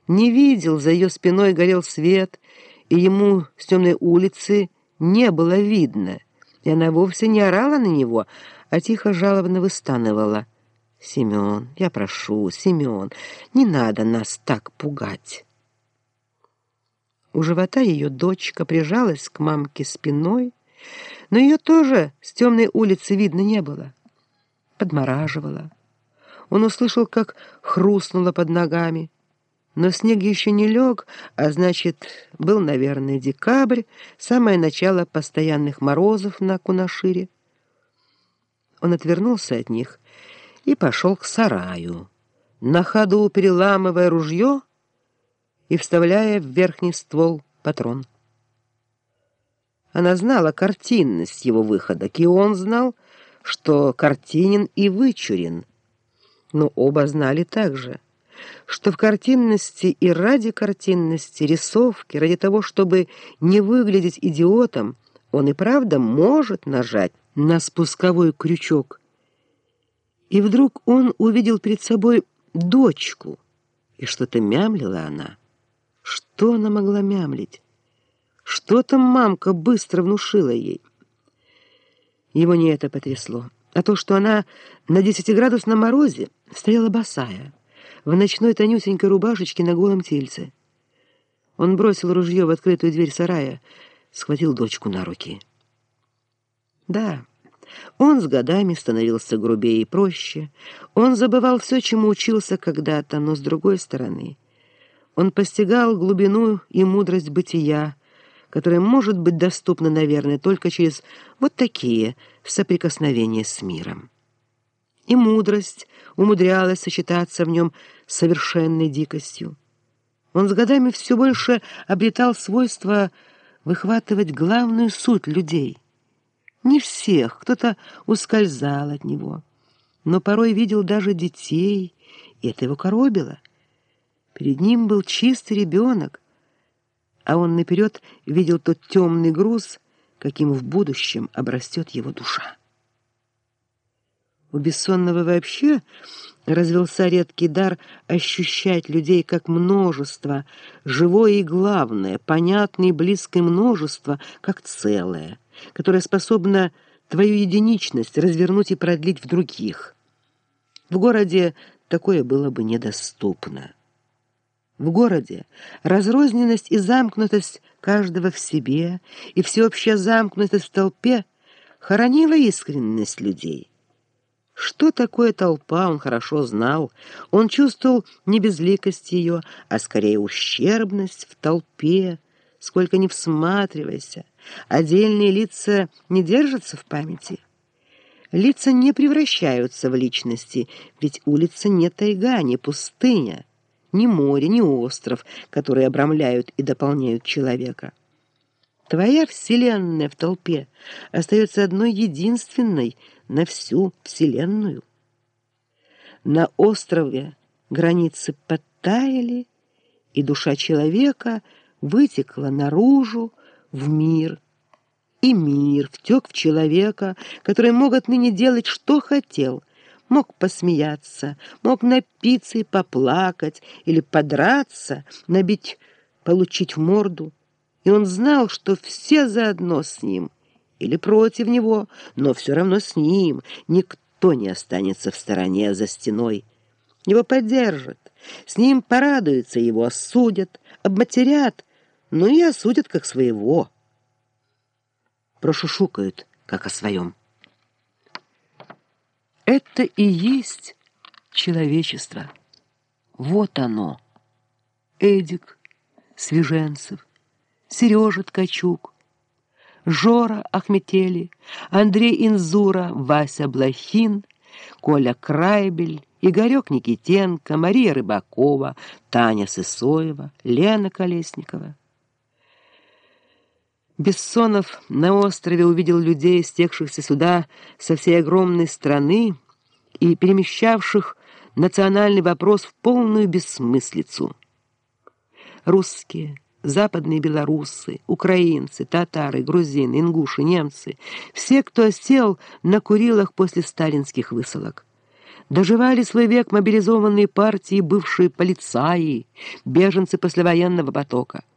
Не видел, за ее спиной горел свет, и ему с темной улицы не было видно, и она вовсе не орала на него, а тихо жалобно выстанывала: «Семен, я прошу, Семен, не надо нас так пугать». У живота ее дочка прижалась к мамке спиной, но ее тоже с темной улицы видно не было. Подмораживала. Он услышал, как хрустнуло под ногами, но снег еще не лег, а значит, был, наверное, декабрь, самое начало постоянных морозов на Кунашире. Он отвернулся от них и пошел к сараю, на ходу переламывая ружье и вставляя в верхний ствол патрон. Она знала картинность его выходок, и он знал, что картинен и вычурен. Но оба знали также, что в картинности и ради картинности, рисовки, ради того, чтобы не выглядеть идиотом, он и правда может нажать на спусковой крючок. И вдруг он увидел перед собой дочку, и что-то мямлила она. Что она могла мямлить? Что-то мамка быстро внушила ей. Его не это потрясло, а то, что она на 10-градусном морозе стояла босая, в ночной тонюсенькой рубашечке на голом тельце. Он бросил ружье в открытую дверь сарая, схватил дочку на руки. Да, он с годами становился грубее и проще, он забывал все, чему учился когда-то, но с другой стороны он постигал глубину и мудрость бытия, которая может быть доступна, наверное, только через вот такие соприкосновения с миром. И мудрость умудрялась сочетаться в нем с совершенной дикостью. Он с годами все больше обретал свойство выхватывать главную суть людей. Не всех, кто-то ускользал от него, но порой видел даже детей, и это его коробило. Перед ним был чистый ребенок, а он наперед видел тот темный груз, каким в будущем обрастет его душа. У Бессонного вообще развелся редкий дар ощущать людей как множество, живое и главное, понятное и близкое множество, как целое, которое способно твою единичность развернуть и продлить в других. В городе такое было бы недоступно. В городе разрозненность и замкнутость каждого в себе и всеобщая замкнутость в толпе хоронила искренность людей. Что такое толпа, он хорошо знал. Он чувствовал не безликость ее, а скорее ущербность в толпе. Сколько ни всматривайся, отдельные лица не держатся в памяти. Лица не превращаются в личности, ведь улица не тайга, не пустыня, ни море, ни остров, которые обрамляют и дополняют человека. Твоя вселенная в толпе остается одной единственной на всю вселенную. На острове границы подтаяли, и душа человека вытекла наружу в мир. И мир втек в человека, который мог отныне делать, что хотел. Мог посмеяться, мог напиться и поплакать, или подраться, набить, получить в морду. И он знал, что все заодно с ним или против него, но все равно с ним. Никто не останется в стороне за стеной. Его поддержат, с ним порадуются, его осудят, обматерят, но и осудят как своего. Прошушукают, как о своем. Это и есть человечество. Вот оно. Эдик Свеженцев, Сережа Ткачук, Жора Ахметели, Андрей Инзура, Вася Блохин, Коля Крайбель, Игорек Никитенко, Мария Рыбакова, Таня Сысоева, Лена Колесникова. Бессонов на острове увидел людей, стекшихся сюда со всей огромной страны и перемещавших национальный вопрос в полную бессмыслицу. Русские, западные белорусы, украинцы, татары, грузины, ингуши, немцы — все, кто осел на Курилах после сталинских высылок. Доживали свой век мобилизованные партии, бывшие полицаи, беженцы послевоенного потока.